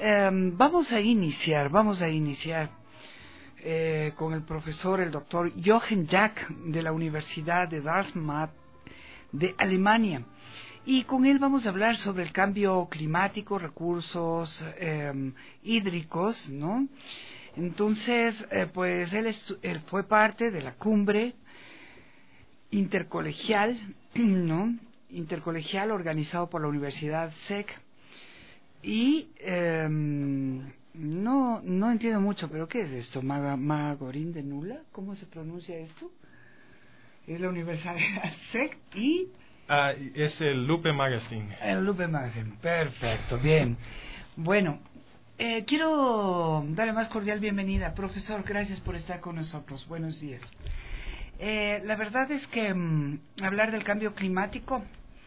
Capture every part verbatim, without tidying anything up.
Eh, vamos a iniciar, vamos a iniciar eh, con el profesor, el doctor Jochen Jack, de la Universidad de Darmstadt de Alemania. Y con él vamos a hablar sobre el cambio climático, recursos eh, hídricos, ¿no? Entonces, eh, pues él, él fue parte de la cumbre intercolegial, ¿no? Intercolegial organizado por la Universidad S E C. Y eh, no no entiendo mucho, pero ¿qué es esto? Maga, Magorín de Nula, ¿cómo se pronuncia esto? Es la Universidad S E C y... Ah, es el Lupe Magazine. El Lupe Magazine, perfecto, bien. Bueno, eh, quiero darle más cordial bienvenida. Profesor, gracias por estar con nosotros. Buenos días. Eh, la verdad es que mmm, hablar del cambio climático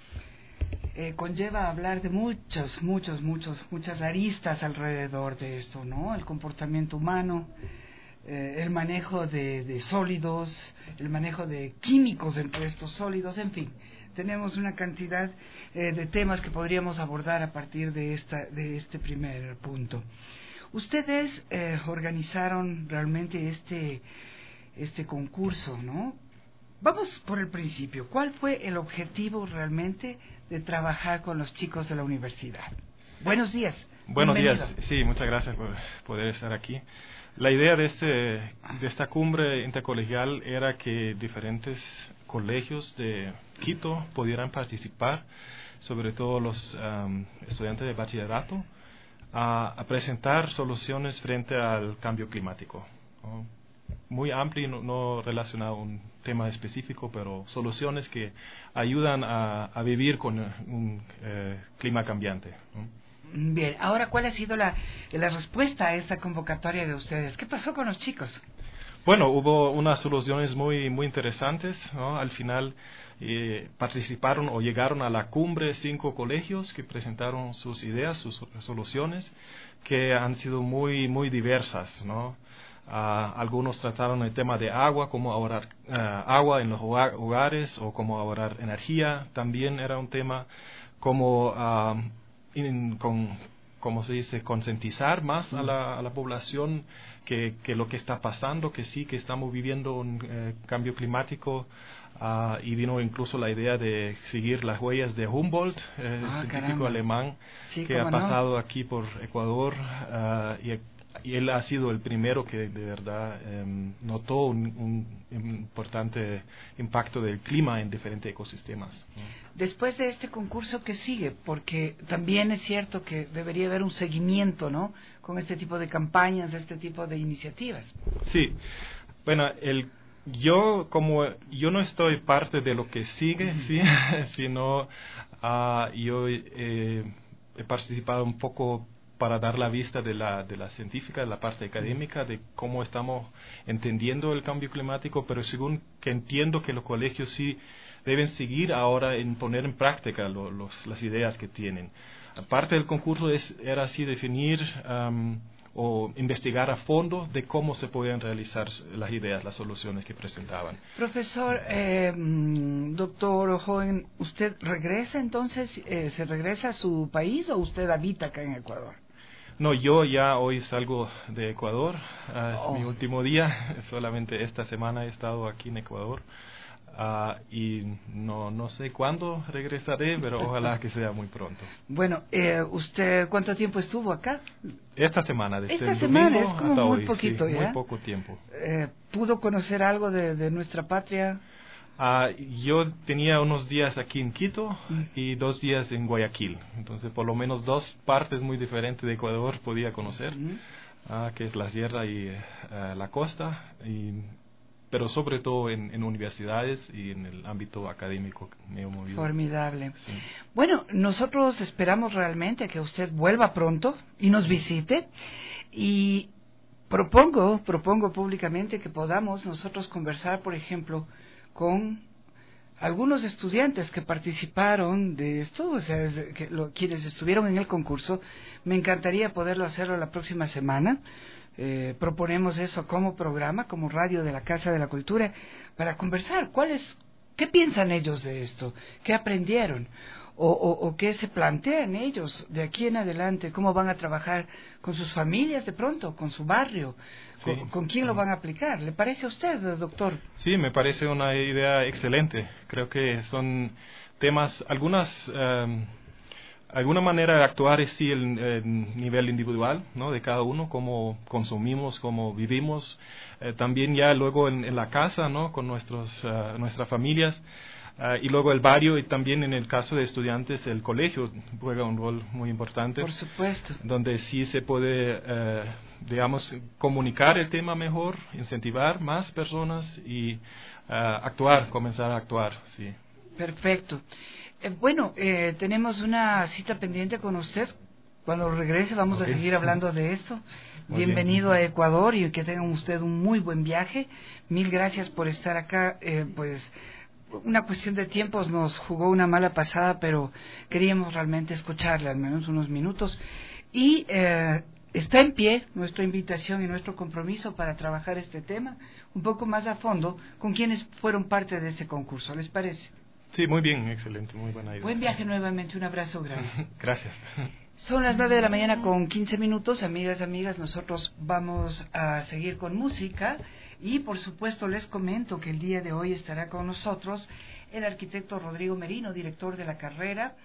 eh, conlleva hablar de muchos, muchos, muchos, muchas aristas alrededor de esto, ¿no? El comportamiento humano, eh, el manejo de, de sólidos, el manejo de químicos entre estos sólidos, en fin. Tenemos una cantidad eh, de temas que podríamos abordar a partir de esta de este primer punto. Ustedes eh, organizaron realmente este este concurso, ¿no? Vamos por el principio. ¿Cuál fue el objetivo realmente de trabajar con los chicos de la universidad? Buenos días. Buenos días. Sí, muchas gracias por poder estar aquí. La idea de, este, de esta cumbre intercolegial era que diferentes colegios de Quito pudieran participar, sobre todo los um, estudiantes de bachillerato, a, a presentar soluciones frente al cambio climático, ¿no? Muy amplio, no, no relacionado a un tema específico, pero soluciones que ayudan a, a vivir con un eh, clima cambiante, ¿no? Bien, ahora, ¿cuál ha sido la, la respuesta a esta convocatoria de ustedes? ¿Qué pasó con los chicos? Bueno, hubo unas soluciones muy muy interesantes, ¿no? Al final eh, participaron o llegaron a la cumbre cinco colegios que presentaron sus ideas, sus soluciones, que han sido muy muy diversas, ¿no? Uh, algunos trataron el tema de agua, cómo ahorrar uh, agua en los hogares o cómo ahorrar energía. También era un tema como, uh, in, con, como se dice, concientizar más a la, a la población que, que lo que está pasando, que sí que estamos viviendo un eh, cambio climático. Uh, y vino incluso la idea de seguir las huellas de Humboldt, eh, ah, científico caramba. alemán, sí, que ha no? pasado aquí por Ecuador uh, y Y él ha sido el primero que de verdad eh, notó un, un importante impacto del clima en diferentes ecosistemas, ¿no? Después de este concurso, ¿qué sigue? Porque también es cierto que debería haber un seguimiento, ¿no? Con este tipo de campañas, este tipo de iniciativas. Sí. Bueno, el, yo como yo no estoy parte de lo que sigue, ¿sí? sino uh, yo eh, he participado un poco para dar la vista de la, de la científica, de la parte académica, de cómo estamos entendiendo el cambio climático, pero según que entiendo que los colegios sí deben seguir ahora en poner en práctica lo, los, las ideas que tienen. Aparte del concurso es, era así definir um, o investigar a fondo de cómo se podían realizar las ideas, las soluciones que presentaban. Profesor, eh, doctor Joven, ¿usted regresa entonces, eh, se regresa a su país o usted habita acá en Ecuador? No, yo ya hoy salgo de Ecuador, uh, es oh. mi último día, solamente esta semana he estado aquí en Ecuador uh, y no no sé cuándo regresaré, pero ojalá que sea muy pronto. Bueno, eh, ¿usted cuánto tiempo estuvo acá? Esta semana, desde Esta el semana domingo es como hasta muy hoy, poquito, sí, ¿ya? muy poco tiempo. Eh, ¿Pudo conocer algo de, de nuestra patria? Uh, yo tenía unos días aquí en Quito mm. y dos días en Guayaquil, entonces por lo menos dos partes muy diferentes de Ecuador podía conocer, mm. uh, que es la sierra y uh, la costa, y, pero sobre todo en, en universidades y en el ámbito académico me he movido. Formidable. Sí. Bueno, nosotros esperamos realmente que usted vuelva pronto y nos visite, y propongo, propongo públicamente que podamos nosotros conversar, por ejemplo, con algunos estudiantes que participaron de esto, o sea, que lo, quienes estuvieron en el concurso. Me encantaría poderlo hacerlo la próxima semana. Eh, proponemos eso como programa, como radio de la Casa de la Cultura, para conversar cuáles, qué piensan ellos de esto, qué aprendieron, o, o, o qué se plantean ellos de aquí en adelante, cómo van a trabajar con sus familias de pronto, con su barrio, Sí. con, con quién lo van a aplicar. ¿Le parece a usted, doctor? Sí, me parece una idea excelente. Creo que son temas, algunas, um, alguna manera de actuar es sí el, el nivel individual, ¿no? De cada uno, cómo consumimos, cómo vivimos, eh, también ya luego en, en la casa, ¿no? Con nuestros, uh, nuestras familias. Uh, y luego el barrio y también en el caso de estudiantes el colegio juega un rol muy importante. Por supuesto. Donde sí se puede, uh, digamos, comunicar el tema mejor, incentivar más personas y uh, actuar, comenzar a actuar, sí. Perfecto. Eh, bueno, eh, tenemos una cita pendiente con usted. Cuando regrese vamos okay. a seguir hablando de esto. Muy Bienvenido bien. a Ecuador y que tengan usted un muy buen viaje. Mil gracias por estar acá, eh, pues... Una cuestión de tiempos nos jugó una mala pasada, pero queríamos realmente escucharle al menos unos minutos. Y eh, está en pie nuestra invitación y nuestro compromiso para trabajar este tema un poco más a fondo con quienes fueron parte de este concurso. ¿Les parece? Sí, muy bien, excelente, muy buena idea. Buen viaje nuevamente, un abrazo grande. Gracias. Son las nueve de la mañana con quince minutos, amigas, amigas, nosotros vamos a seguir con música y por supuesto les comento que el día de hoy estará con nosotros el arquitecto Rodrigo Merino, director de la carrera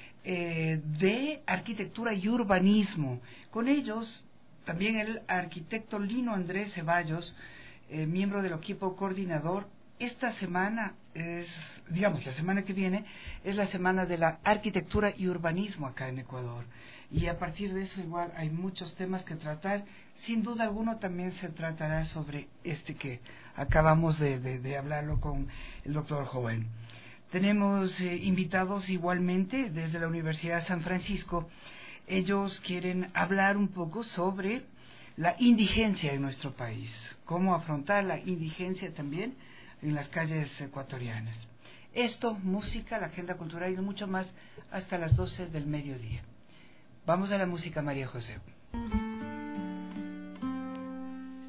eh, de Arquitectura y Urbanismo. Con ellos también el arquitecto Lino Andrés Ceballos, eh, miembro del equipo coordinador. Esta semana es, digamos, la semana que viene es la semana de la arquitectura y urbanismo acá en Ecuador. Y a partir de eso igual hay muchos temas que tratar. Sin duda alguno también se tratará sobre este que acabamos de, de, de hablarlo con el doctor Joven. Tenemos eh, invitados igualmente desde la Universidad de San Francisco. Ellos quieren hablar un poco sobre la indigencia en nuestro país, cómo afrontar la indigencia también en las calles ecuatorianas. Esto, música, la agenda cultural y mucho más hasta las doce del mediodía. Vamos a la música, María José.